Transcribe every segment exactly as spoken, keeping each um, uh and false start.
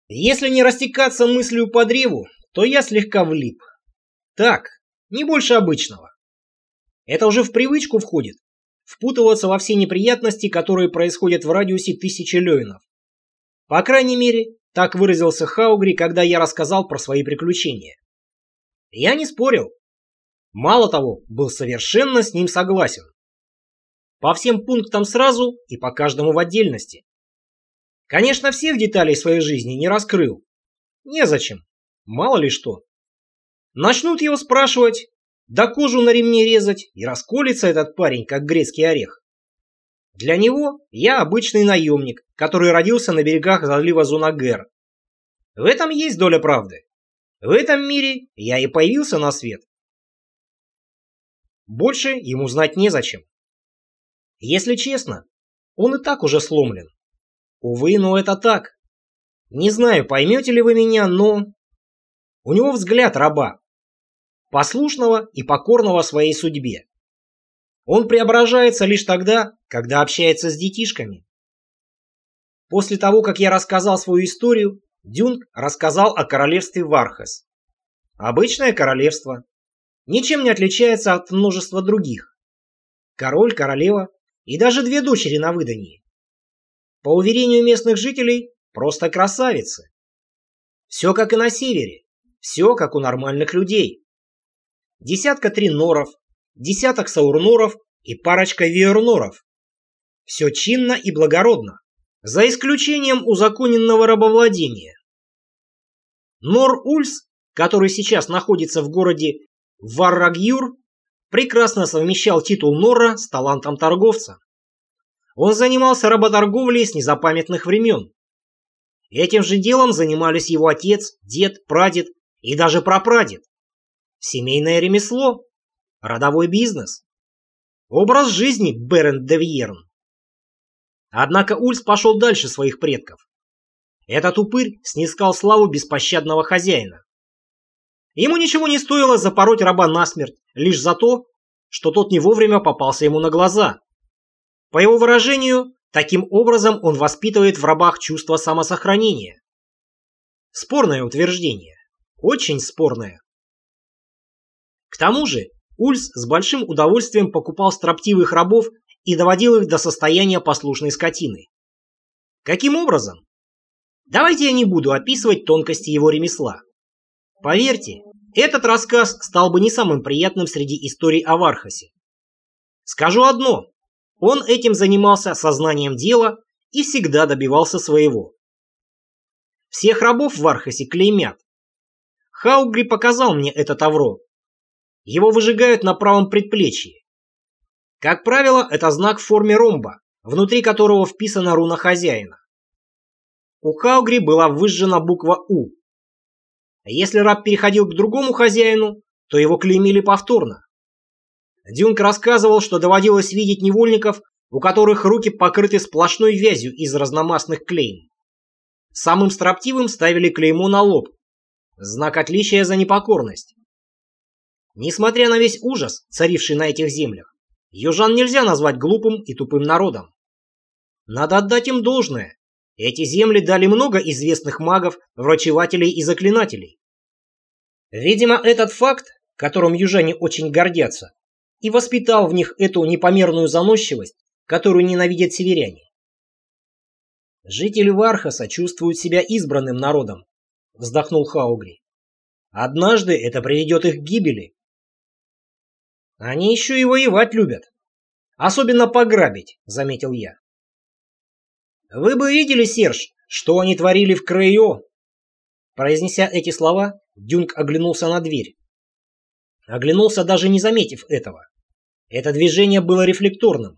Если не растекаться мыслью по древу, то я слегка влип. Так, не больше обычного. Это уже в привычку входит. Впутываться во все неприятности, которые происходят в радиусе тысячи лёйнов. По крайней мере, так выразился Хаугри, когда я рассказал про свои приключения. Я не спорил. Мало того, был совершенно с ним согласен. По всем пунктам сразу и по каждому в отдельности. Конечно, всех деталей своей жизни не раскрыл. Незачем. Мало ли что. Начнут его спрашивать, да кожу на ремне резать, и расколется этот парень, как грецкий орех. Для него я обычный наемник, который родился на берегах залива Зунагер. В этом есть доля правды. В этом мире я и появился на свет. Больше ему знать незачем. Если честно, он и так уже сломлен. Увы, но это так. Не знаю, поймете ли вы меня, но... У него взгляд раба. Послушного и покорного своей судьбе. Он преображается лишь тогда, когда общается с детишками. После того, как я рассказал свою историю, Дюнг рассказал о королевстве Вархас. Обычное королевство. Ничем не отличается от множества других. Король, королева и даже две дочери на выданье. По уверению местных жителей, просто красавицы. Все как и на севере. Все как у нормальных людей. Десятка триноров, десяток саурноров и парочка виерноров. Все чинно и благородно, за исключением узаконенного рабовладения. Нор-Ульс, который сейчас находится в городе Варрагьюр, прекрасно совмещал титул Нора с талантом торговца. Он занимался работорговлей с незапамятных времен. Этим же делом занимались его отец, дед, прадед и даже прапрадед. Семейное ремесло, родовой бизнес, образ жизни Берент де Вьерн. Однако Ульс пошел дальше своих предков. Этот упырь снискал славу беспощадного хозяина. Ему ничего не стоило запороть раба насмерть, лишь за то, что тот не вовремя попался ему на глаза. По его выражению, таким образом он воспитывает в рабах чувство самосохранения. Спорное утверждение. Очень спорное. К тому же, Ульс с большим удовольствием покупал строптивых рабов и доводил их до состояния послушной скотины. Каким образом? Давайте я не буду описывать тонкости его ремесла. Поверьте, этот рассказ стал бы не самым приятным среди историй о Вархасе. Скажу одно. Он этим занимался сознанием дела и всегда добивался своего. Всех рабов в Вархасе клеймят. Хаугри показал мне это тавро. Его выжигают на правом предплечье. Как правило, это знак в форме ромба, внутри которого вписана руна хозяина. У Хаугри была выжжена буква У. Если раб переходил к другому хозяину, то его клеймили повторно. Дюнг рассказывал, что доводилось видеть невольников, у которых руки покрыты сплошной вязью из разномастных клейм. Самым строптивым ставили клеймо на лоб. Знак отличия за непокорность. Несмотря на весь ужас, царивший на этих землях, южан нельзя назвать глупым и тупым народом. Надо отдать им должное. Эти земли дали много известных магов, врачевателей и заклинателей. Видимо, этот факт, которым южане очень гордятся, и воспитал в них эту непомерную заносчивость, которую ненавидят северяне. Жители Вархаса чувствуют себя избранным народом, вздохнул Хаугри. Однажды это приведет их к гибели. Они еще и воевать любят. Особенно пограбить, заметил я. Вы бы видели, Серж, что они творили в Крейо? Произнеся эти слова, Дюнг оглянулся на дверь. Оглянулся, даже не заметив этого. Это движение было рефлекторным.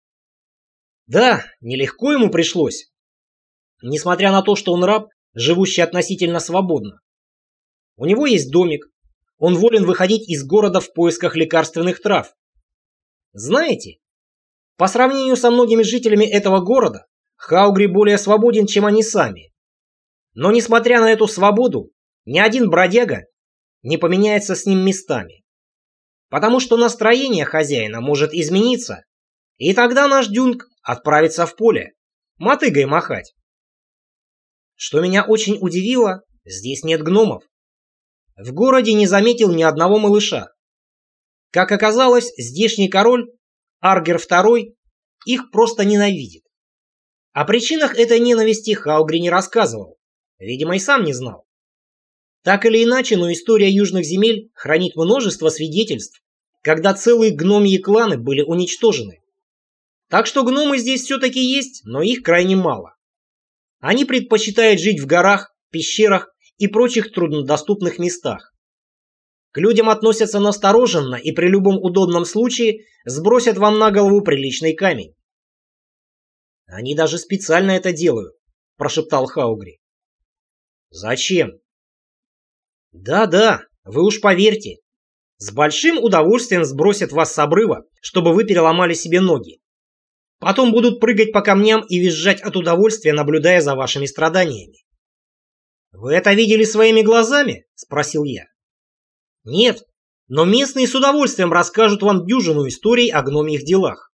Да, нелегко ему пришлось. Несмотря на то, что он раб, живущий относительно свободно. У него есть домик. Он волен выходить из города в поисках лекарственных трав. Знаете, по сравнению со многими жителями этого города, Хаугри более свободен, чем они сами. Но несмотря на эту свободу, ни один бродяга не поменяется с ним местами. Потому что настроение хозяина может измениться, и тогда наш Дюнг отправится в поле, мотыгой махать. Что меня очень удивило, здесь нет гномов. В городе не заметил ни одного малыша. Как оказалось, здешний король, Аргер второй, их просто ненавидит. О причинах этой ненависти Хаугри не рассказывал, видимо, и сам не знал. Так или иначе, но история южных земель хранит множество свидетельств, когда целые гномьи кланы были уничтожены. Так что гномы здесь все-таки есть, но их крайне мало. Они предпочитают жить в горах, пещерах и прочих труднодоступных местах. К людям относятся настороженно и при любом удобном случае сбросят вам на голову приличный камень. «Они даже специально это делают», – прошептал Хаугри. «Зачем?» «Да-да, вы уж поверьте. С большим удовольствием сбросят вас с обрыва, чтобы вы переломали себе ноги. Потом будут прыгать по камням и визжать от удовольствия, наблюдая за вашими страданиями». «Вы это видели своими глазами?» – спросил я. «Нет, но местные с удовольствием расскажут вам дюжину историй о гномьих делах».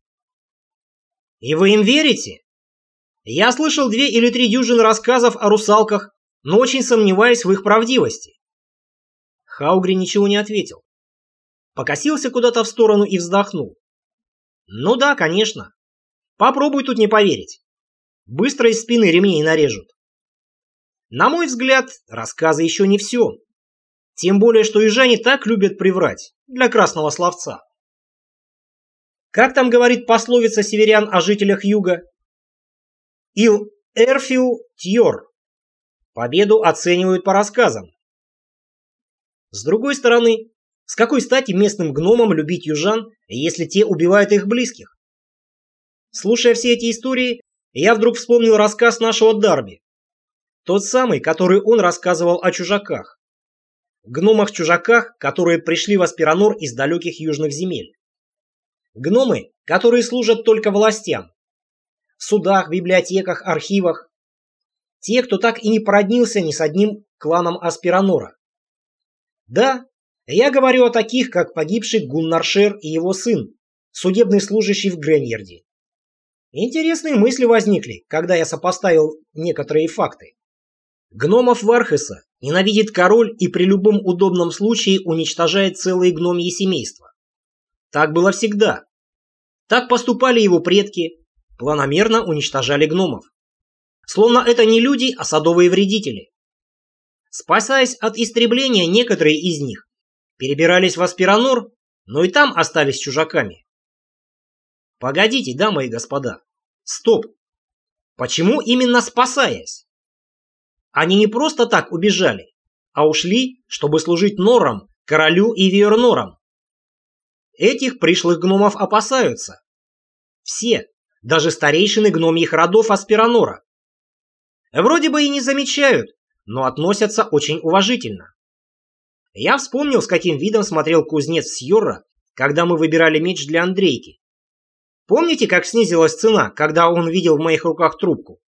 «И вы им верите?» «Я слышал две или три дюжины рассказов о русалках, но очень сомневаюсь в их правдивости». Хаугри ничего не ответил. Покосился куда-то в сторону и вздохнул. «Ну да, конечно. Попробуй тут не поверить. Быстро из спины ремней нарежут». На мой взгляд, рассказы еще не все. Тем более, что южане так любят приврать, для красного словца. Как там говорит пословица северян о жителях юга? «Ил эрфил тьор». Победу оценивают по рассказам. С другой стороны, с какой стати местным гномам любить южан, если те убивают их близких? Слушая все эти истории, я вдруг вспомнил рассказ нашего Дарби. Тот самый, который он рассказывал о чужаках. Гномах-чужаках, которые пришли в Аспиранор из далеких южных земель. Гномы, которые служат только властям. В судах, библиотеках, архивах. Те, кто так и не породнился ни с одним кланом Аспиранора. Да, я говорю о таких, как погибший Гуннаршер и его сын, судебный служащий в Греньерде. Интересные мысли возникли, когда я сопоставил некоторые факты. Гномов Вархеса ненавидит король и при любом удобном случае уничтожает целые гномьи семейства. Так было всегда. Так поступали его предки, планомерно уничтожали гномов. Словно это не люди, а садовые вредители. Спасаясь от истребления, некоторые из них перебирались в Аспиранор, но и там остались чужаками. Погодите, дамы и господа. Стоп. Почему именно спасаясь? Они не просто так убежали, а ушли, чтобы служить Норрам, королю и Виернорам. Этих пришлых гномов опасаются. Все, даже старейшины гномьих родов Аспиранора. Вроде бы и не замечают, но относятся очень уважительно. Я вспомнил, с каким видом смотрел кузнец Сьорра, когда мы выбирали меч для Андрейки. Помните, как снизилась цена, когда он видел в моих руках трубку?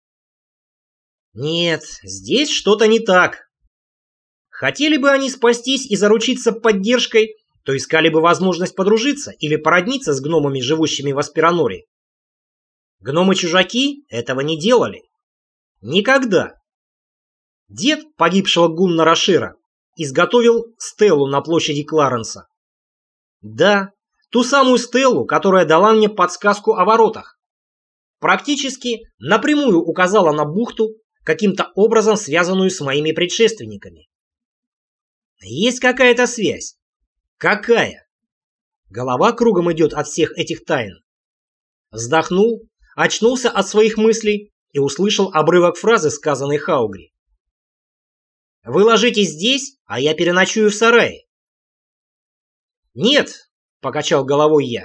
Нет, здесь что-то не так. Хотели бы они спастись и заручиться поддержкой, то искали бы возможность подружиться или породниться с гномами, живущими в Аспираноре. Гномы-чужаки этого не делали. Никогда. Дед погибшего Гуннара Шира изготовил стелу на площади Кларенса. Да, ту самую стелу, которая дала мне подсказку о воротах. Практически напрямую указала на бухту, каким-то образом связанную с моими предшественниками. Есть какая-то связь. Какая? Голова кругом идет от всех этих тайн. Вздохнул, очнулся от своих мыслей и услышал обрывок фразы, сказанной Хаугри. «Вы ложитесь здесь, а я переночую в сарае». «Нет», — покачал головой я.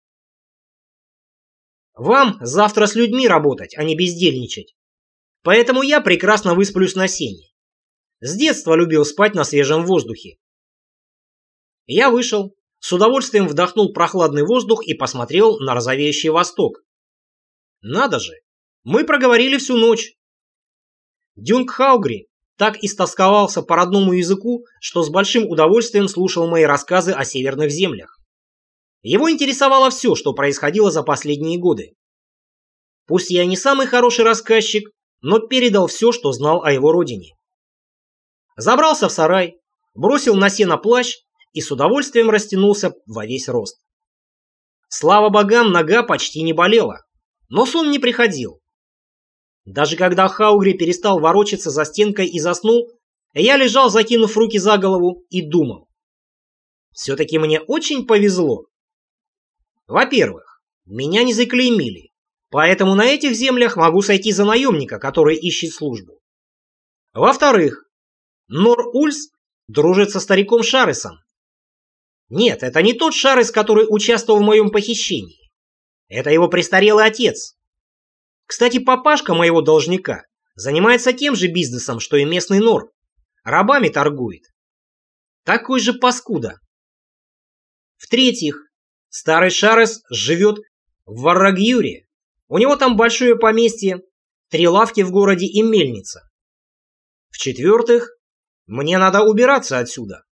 «Вам завтра с людьми работать, а не бездельничать. Поэтому я прекрасно высплюсь на сене. С детства любил спать на свежем воздухе». Я вышел, с удовольствием вдохнул прохладный воздух и посмотрел на розовеющий восток. Надо же, мы проговорили всю ночь. Дюнг Хаугри так истосковался по родному языку, что с большим удовольствием слушал мои рассказы о северных землях. Его интересовало все, что происходило за последние годы. Пусть я не самый хороший рассказчик, но передал все, что знал о его родине. Забрался в сарай, бросил на сено плащ и с удовольствием растянулся во весь рост. Слава богам, нога почти не болела, но сон не приходил. Даже когда Хаугри перестал ворочаться за стенкой и заснул, я лежал, закинув руки за голову, и думал. Все-таки мне очень повезло. Во-первых, меня не заклеймили, поэтому на этих землях могу сойти за наемника, который ищет службу. Во-вторых, Нор-Ульс дружит со стариком Шаресом. Нет, это не тот Шарес, который участвовал в моем похищении. Это его престарелый отец. Кстати, папашка моего должника занимается тем же бизнесом, что и местный Нор. Рабами торгует. Такой же паскуда. В-третьих, старый Шарес живет в Варрагьюре. У него там большое поместье, три лавки в городе и мельница. В-четвертых, мне надо убираться отсюда.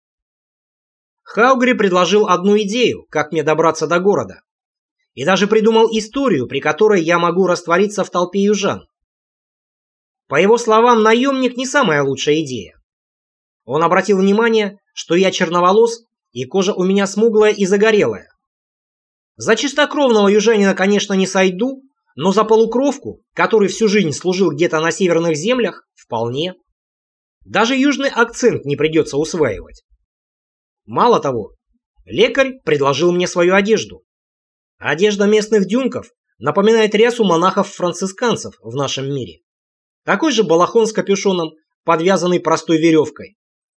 Хаугри предложил одну идею, как мне добраться до города. И даже придумал историю, при которой я могу раствориться в толпе южан. По его словам, наемник не самая лучшая идея. Он обратил внимание, что я черноволос, и кожа у меня смуглая и загорелая. За чистокровного южанина, конечно, не сойду, но за полукровку, который всю жизнь служил где-то на северных землях, вполне. Даже южный акцент не придется усваивать. Мало того, лекарь предложил мне свою одежду. Одежда местных дюнков напоминает рясу монахов-францисканцев в нашем мире. Такой же балахон с капюшоном, подвязанный простой веревкой.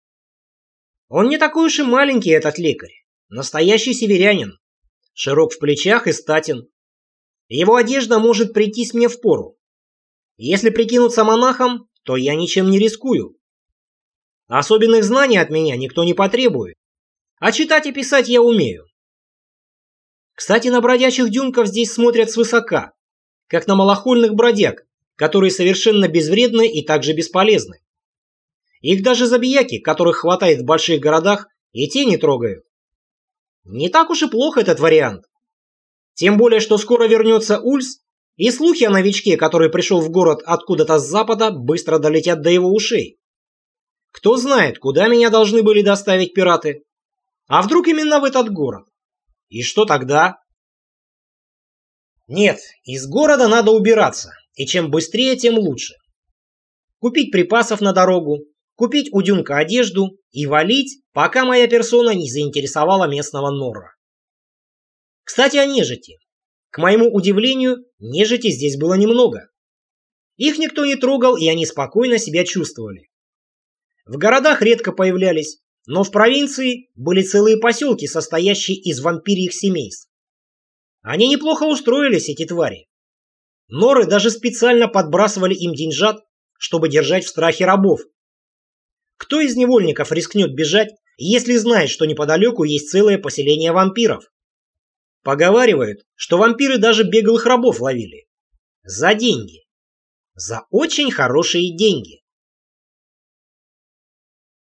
Он не такой уж и маленький, этот лекарь. Настоящий северянин. Широк в плечах и статен. Его одежда может прийтись мне впору. Если прикинуться монахом, то я ничем не рискую. Особенных знаний от меня никто не потребует. А читать и писать я умею. Кстати, на бродячих дюнков здесь смотрят свысока, как на малохольных бродяг, которые совершенно безвредны и также бесполезны. Их даже забияки, которых хватает в больших городах, и те не трогают. Не так уж и плохо этот вариант. Тем более, что скоро вернется Ульс, и слухи о новичке, который пришел в город откуда-то с запада, быстро долетят до его ушей. Кто знает, куда меня должны были доставить пираты. А вдруг именно в этот город? И что тогда? Нет, из города надо убираться, и чем быстрее, тем лучше. Купить припасов на дорогу, купить у дюнка одежду и валить, пока моя персона не заинтересовала местного Норра. Кстати, о нежити. К моему удивлению, нежити здесь было немного. Их никто не трогал, и они спокойно себя чувствовали. В городах редко появлялись, но в провинции были целые поселки, состоящие из вампирьих семейств. Они неплохо устроились, эти твари. Норы даже специально подбрасывали им деньжат, чтобы держать в страхе рабов. Кто из невольников рискнет бежать, если знает, что неподалеку есть целое поселение вампиров? Поговаривают, что вампиры даже беглых рабов ловили. За деньги. За очень хорошие деньги.